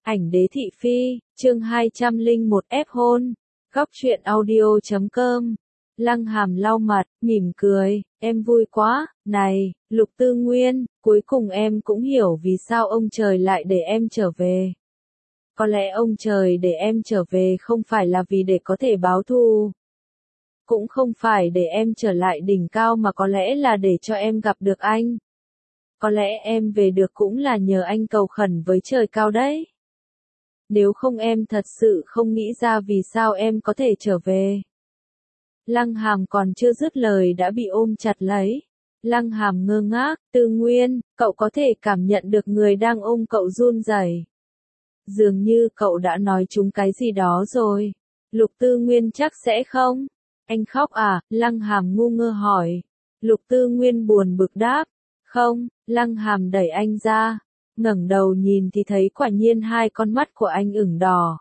Ảnh đế thị phi, chương 201 ép hôn. Góc truyện audio.com. Lăng Hàm lau mặt, mỉm cười, em vui quá, này, Lục Tư Nguyên, cuối cùng em cũng hiểu vì sao ông trời lại để em trở về. Có lẽ ông trời để em trở về không phải là vì để có thể báo thù. Cũng không phải để em trở lại đỉnh cao mà có lẽ là để cho em gặp được anh. Có lẽ em về được cũng là nhờ anh cầu khẩn với trời cao đấy. Nếu không em thật sự không nghĩ ra vì sao em có thể trở về. Lăng Hàm còn chưa dứt lời đã bị ôm chặt lấy. Lăng Hàm ngơ ngác, Tư Nguyên, cậu có thể cảm nhận được người đang ôm cậu run rẩy. Dường như cậu đã nói trúng cái gì đó rồi. Lục Tư Nguyên chắc sẽ không? Anh khóc à? Lăng Hàm ngu ngơ hỏi. Lục Tư Nguyên buồn bực đáp. Không, Lăng Hàm đẩy anh ra. Ngẩng đầu nhìn thì thấy quả nhiên hai con mắt của anh ửng đỏ.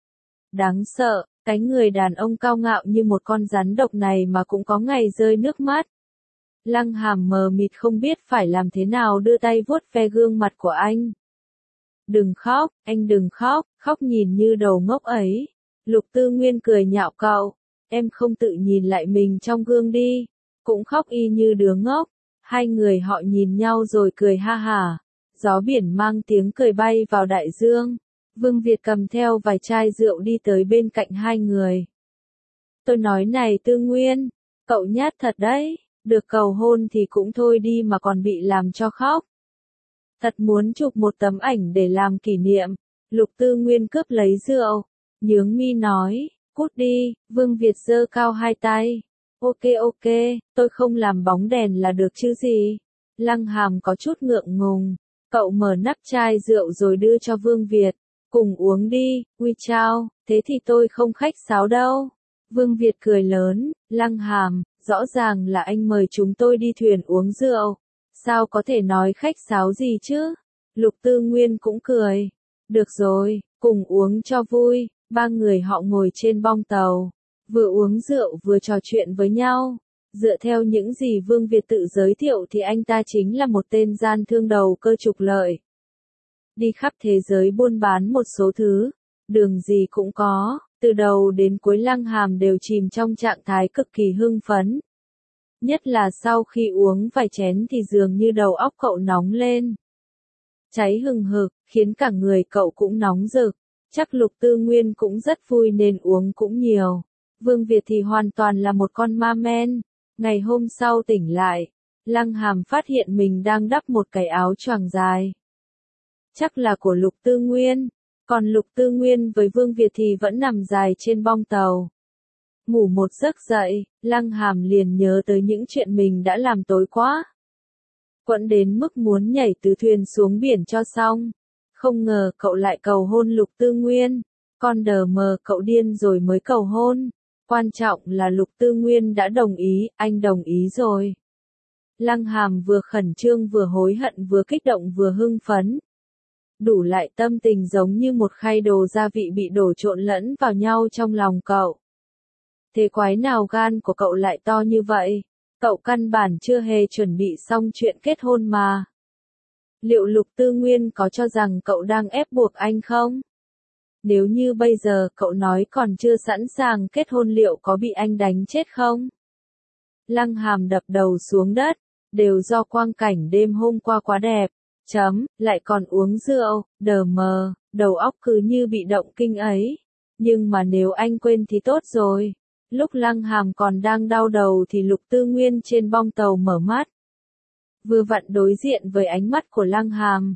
Đáng sợ, cái người đàn ông cao ngạo như một con rắn độc này mà cũng có ngày rơi nước mắt. Lăng Hàm mờ mịt không biết phải làm thế nào đưa tay vuốt ve gương mặt của anh. Đừng khóc, anh đừng khóc, khóc nhìn như đầu ngốc ấy. Lục Tư Nguyên cười nhạo cậu, em không tự nhìn lại mình trong gương đi, cũng khóc y như đứa ngốc. Hai người họ nhìn nhau rồi cười ha hả. Gió biển mang tiếng cười bay vào đại dương. Vương Việt cầm theo vài chai rượu đi tới bên cạnh hai người. Tôi nói này Tư Nguyên, cậu nhát thật đấy, được cầu hôn thì cũng thôi đi mà còn bị làm cho khóc. Thật muốn chụp một tấm ảnh để làm kỷ niệm. Lục Tư Nguyên cướp lấy rượu, nhướng mi nói, cút đi. Vương Việt giơ cao hai tay. Ok, tôi không làm bóng đèn là được chứ gì. Lăng Hàm có chút ngượng ngùng. Cậu mở nắp chai rượu rồi đưa cho Vương Việt. Cùng uống đi, ui chao, thế thì tôi không khách sáo đâu. Vương Việt cười lớn, Lăng Hàm, rõ ràng là anh mời chúng tôi đi thuyền uống rượu. Sao có thể nói khách sáo gì chứ? Lục Tư Nguyên cũng cười. Được rồi, cùng uống cho vui. Ba người họ ngồi trên bong tàu. Vừa uống rượu vừa trò chuyện với nhau. Dựa theo những gì Vương Việt tự giới thiệu thì anh ta chính là một tên gian thương đầu cơ trục lợi. Đi khắp thế giới buôn bán một số thứ, đường gì cũng có, từ đầu đến cuối Lăng Hàm đều chìm trong trạng thái cực kỳ hưng phấn. Nhất là sau khi uống vài chén thì dường như đầu óc cậu nóng lên. Cháy hừng hực, khiến cả người cậu cũng nóng rực. Chắc Lục Tư Nguyên cũng rất vui nên uống cũng nhiều. Vương Việt thì hoàn toàn là một con ma men. Ngày hôm sau tỉnh lại, Lăng Hàm phát hiện mình đang đắp một cái áo choàng dài. Chắc là của Lục Tư Nguyên, còn Lục Tư Nguyên với Vương Việt thì vẫn nằm dài trên bong tàu. Ngủ một giấc dậy, Lăng Hàm liền nhớ tới những chuyện mình đã làm tối qua. Quẫn đến mức muốn nhảy từ thuyền xuống biển cho xong. Không ngờ cậu lại cầu hôn Lục Tư Nguyên. Con đờ mờ cậu điên rồi mới cầu hôn. Quan trọng là Lục Tư Nguyên đã đồng ý, anh đồng ý rồi. Lăng Hàm vừa khẩn trương vừa hối hận vừa kích động vừa hưng phấn. Đủ lại tâm tình giống như một khay đồ gia vị bị đổ trộn lẫn vào nhau trong lòng cậu. Thế quái nào gan của cậu lại to như vậy? Cậu căn bản chưa hề chuẩn bị xong chuyện kết hôn mà. Liệu Lục Tư Nguyên có cho rằng cậu đang ép buộc anh không? Nếu như bây giờ cậu nói còn chưa sẵn sàng kết hôn liệu có bị anh đánh chết không? Lăng Hàm đập đầu xuống đất, đều do quang cảnh đêm hôm qua quá đẹp. Lại còn uống rượu, đờ mờ, đầu óc cứ như bị động kinh ấy. Nhưng mà nếu anh quên thì tốt rồi. Lúc Lăng Hàm còn đang đau đầu thì Lục Tư Nguyên trên bong tàu mở mắt. Vừa vặn đối diện với ánh mắt của Lăng Hàm.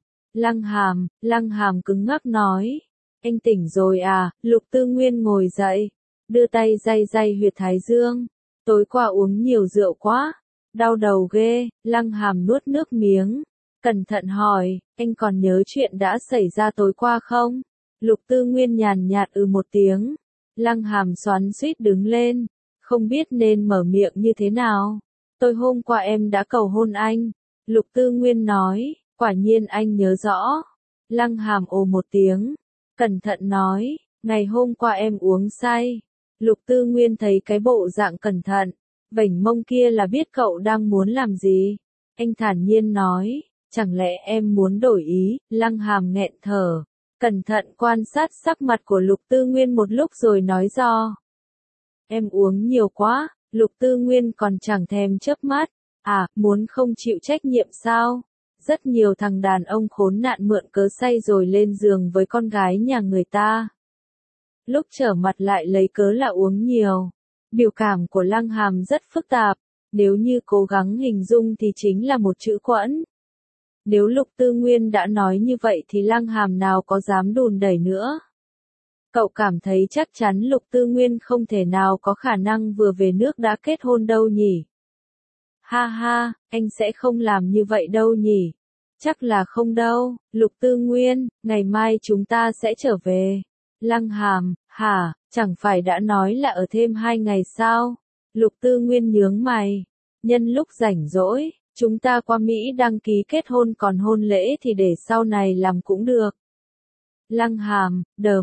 Lăng Hàm cứng ngắc nói. Anh tỉnh rồi à? Lục Tư Nguyên ngồi dậy, đưa tay day huyệt thái dương. Tối qua uống nhiều rượu quá, đau đầu ghê. Lăng Hàm nuốt nước miếng, cẩn thận hỏi, anh còn nhớ chuyện đã xảy ra tối qua không? Lục Tư Nguyên nhàn nhạt một tiếng. Lăng Hàm xoắn xuýt đứng lên, không biết nên mở miệng như thế nào. Tối hôm qua em đã cầu hôn anh. Lục Tư Nguyên nói, quả nhiên anh nhớ rõ. Lăng Hàm ồ một tiếng, cẩn thận nói, ngày hôm qua em uống say. Lục Tư Nguyên thấy cái bộ dạng cẩn thận, vểnh mông kia là biết cậu đang muốn làm gì. Anh thản nhiên nói, chẳng lẽ em muốn đổi ý? Lăng Hàm nghẹn thở, cẩn thận quan sát sắc mặt của Lục Tư Nguyên một lúc rồi nói do. Em uống nhiều quá, Lục Tư Nguyên còn chẳng thèm chớp mắt. À, muốn không chịu trách nhiệm sao? Rất nhiều thằng đàn ông khốn nạn mượn cớ say rồi lên giường với con gái nhà người ta. Lúc trở mặt lại lấy cớ là uống nhiều. Biểu cảm của Lăng Hàm rất phức tạp. Nếu như cố gắng hình dung thì chính là một chữ quẫn. Nếu Lục Tư Nguyên đã nói như vậy thì Lăng Hàm nào có dám đùn đẩy nữa. Cậu cảm thấy chắc chắn Lục Tư Nguyên không thể nào có khả năng vừa về nước đã kết hôn đâu nhỉ? Ha ha, anh sẽ không làm như vậy đâu nhỉ? Chắc là không đâu, Lục Tư Nguyên, ngày mai chúng ta sẽ trở về. Lăng Hàm, hả, chẳng phải đã nói là ở thêm 2 ngày sao? Lục Tư Nguyên nhướng mày. Nhân lúc rảnh rỗi, chúng ta qua Mỹ đăng ký kết hôn, còn hôn lễ thì để sau này làm cũng được. Lăng Hàm, đờ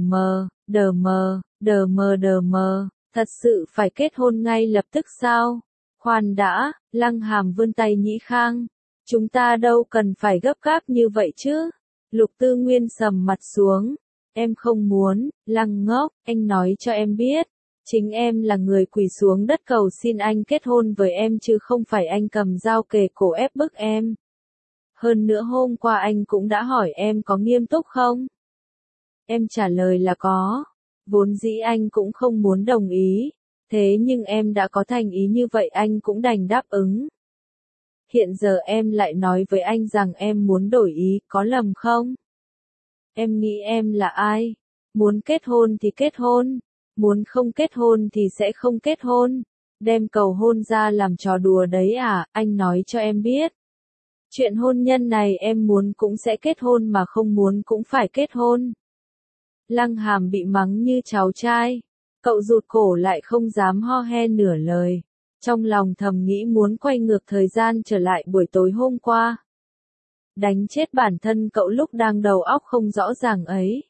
mờ, thật sự phải kết hôn ngay lập tức sao? Khoan đã, Lăng Hàm vươn tay Nhĩ Khang. Chúng ta đâu cần phải gấp gáp như vậy chứ? Lục Tư Nguyên sầm mặt xuống. Em không muốn, Lăng ngốc, anh nói cho em biết. Chính em là người quỳ xuống đất cầu xin anh kết hôn với em chứ không phải anh cầm dao kề cổ ép bức em. Hơn nữa hôm qua anh cũng đã hỏi em có nghiêm túc không? Em trả lời là có. Vốn dĩ anh cũng không muốn đồng ý. Thế nhưng em đã có thành ý như vậy anh cũng đành đáp ứng. Hiện giờ em lại nói với anh rằng em muốn đổi ý, có lầm không? Em nghĩ em là ai? Muốn kết hôn thì kết hôn. Muốn không kết hôn thì sẽ không kết hôn. Đem cầu hôn ra làm trò đùa đấy à, anh nói cho em biết. Chuyện hôn nhân này em muốn cũng sẽ kết hôn mà không muốn cũng phải kết hôn. Lăng Hàm bị mắng như cháu trai. Cậu rụt cổ lại không dám ho he nửa lời. Trong lòng thầm nghĩ muốn quay ngược thời gian trở lại buổi tối hôm qua. Đánh chết bản thân cậu lúc đang đầu óc không rõ ràng ấy.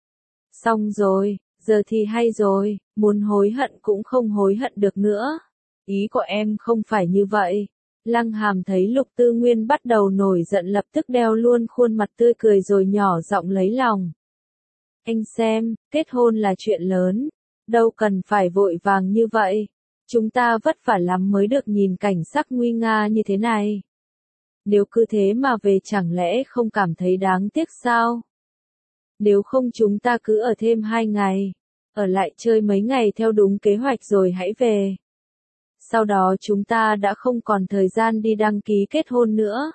Xong rồi, giờ thì hay rồi, muốn hối hận cũng không hối hận được nữa. Ý của em không phải như vậy. Lăng Hàm thấy Lục Tư Nguyên bắt đầu nổi giận lập tức đeo luôn khuôn mặt tươi cười rồi nhỏ giọng lấy lòng. Anh xem, kết hôn là chuyện lớn. Đâu cần phải vội vàng như vậy. Chúng ta vất vả lắm mới được nhìn cảnh sắc nguy nga như thế này. Nếu cứ thế mà về chẳng lẽ không cảm thấy đáng tiếc sao? Nếu không chúng ta cứ ở thêm 2 ngày. Ở lại chơi mấy ngày theo đúng kế hoạch rồi hãy về. Sau đó chúng ta đã không còn thời gian đi đăng ký kết hôn nữa.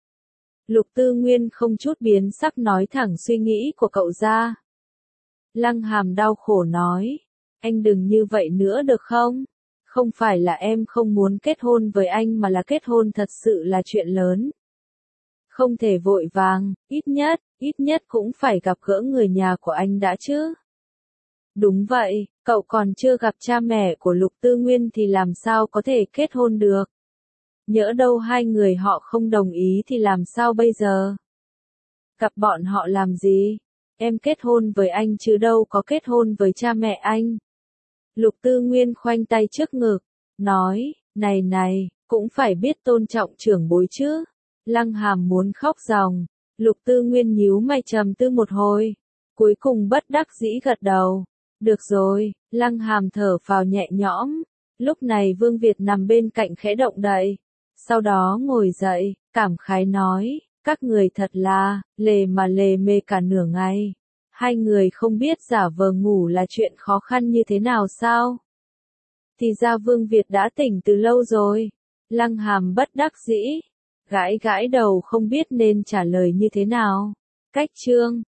Lục Tư Nguyên không chút biến sắc nói thẳng suy nghĩ của cậu ra. Lăng Hàm đau khổ nói. Anh đừng như vậy nữa được không? Không phải là em không muốn kết hôn với anh mà là kết hôn thật sự là chuyện lớn. Không thể vội vàng, ít nhất cũng phải gặp gỡ người nhà của anh đã chứ. Đúng vậy, cậu còn chưa gặp cha mẹ của Lục Tư Nguyên thì làm sao có thể kết hôn được. Nhỡ đâu hai người họ không đồng ý thì làm sao bây giờ? Gặp bọn họ làm gì? Em kết hôn với anh chứ đâu có kết hôn với cha mẹ anh. Lục Tư Nguyên khoanh tay trước ngực, nói, này, cũng phải biết tôn trọng trưởng bối chứ. Lăng Hàm muốn khóc ròng. Lục Tư Nguyên nhíu mày trầm tư một hồi. Cuối cùng bất đắc dĩ gật đầu. Được rồi, Lăng Hàm thở phào nhẹ nhõm. Lúc này Vương Việt nằm bên cạnh khẽ động đậy. Sau đó ngồi dậy, cảm khái nói, các người thật là, lề mề cả nửa ngày. Hai người không biết giả vờ ngủ là chuyện khó khăn như thế nào sao? Thì ra Vương Việt đã tỉnh từ lâu rồi. Lăng Hàm bất đắc dĩ. Gãi đầu không biết nên trả lời như thế nào. Cách chương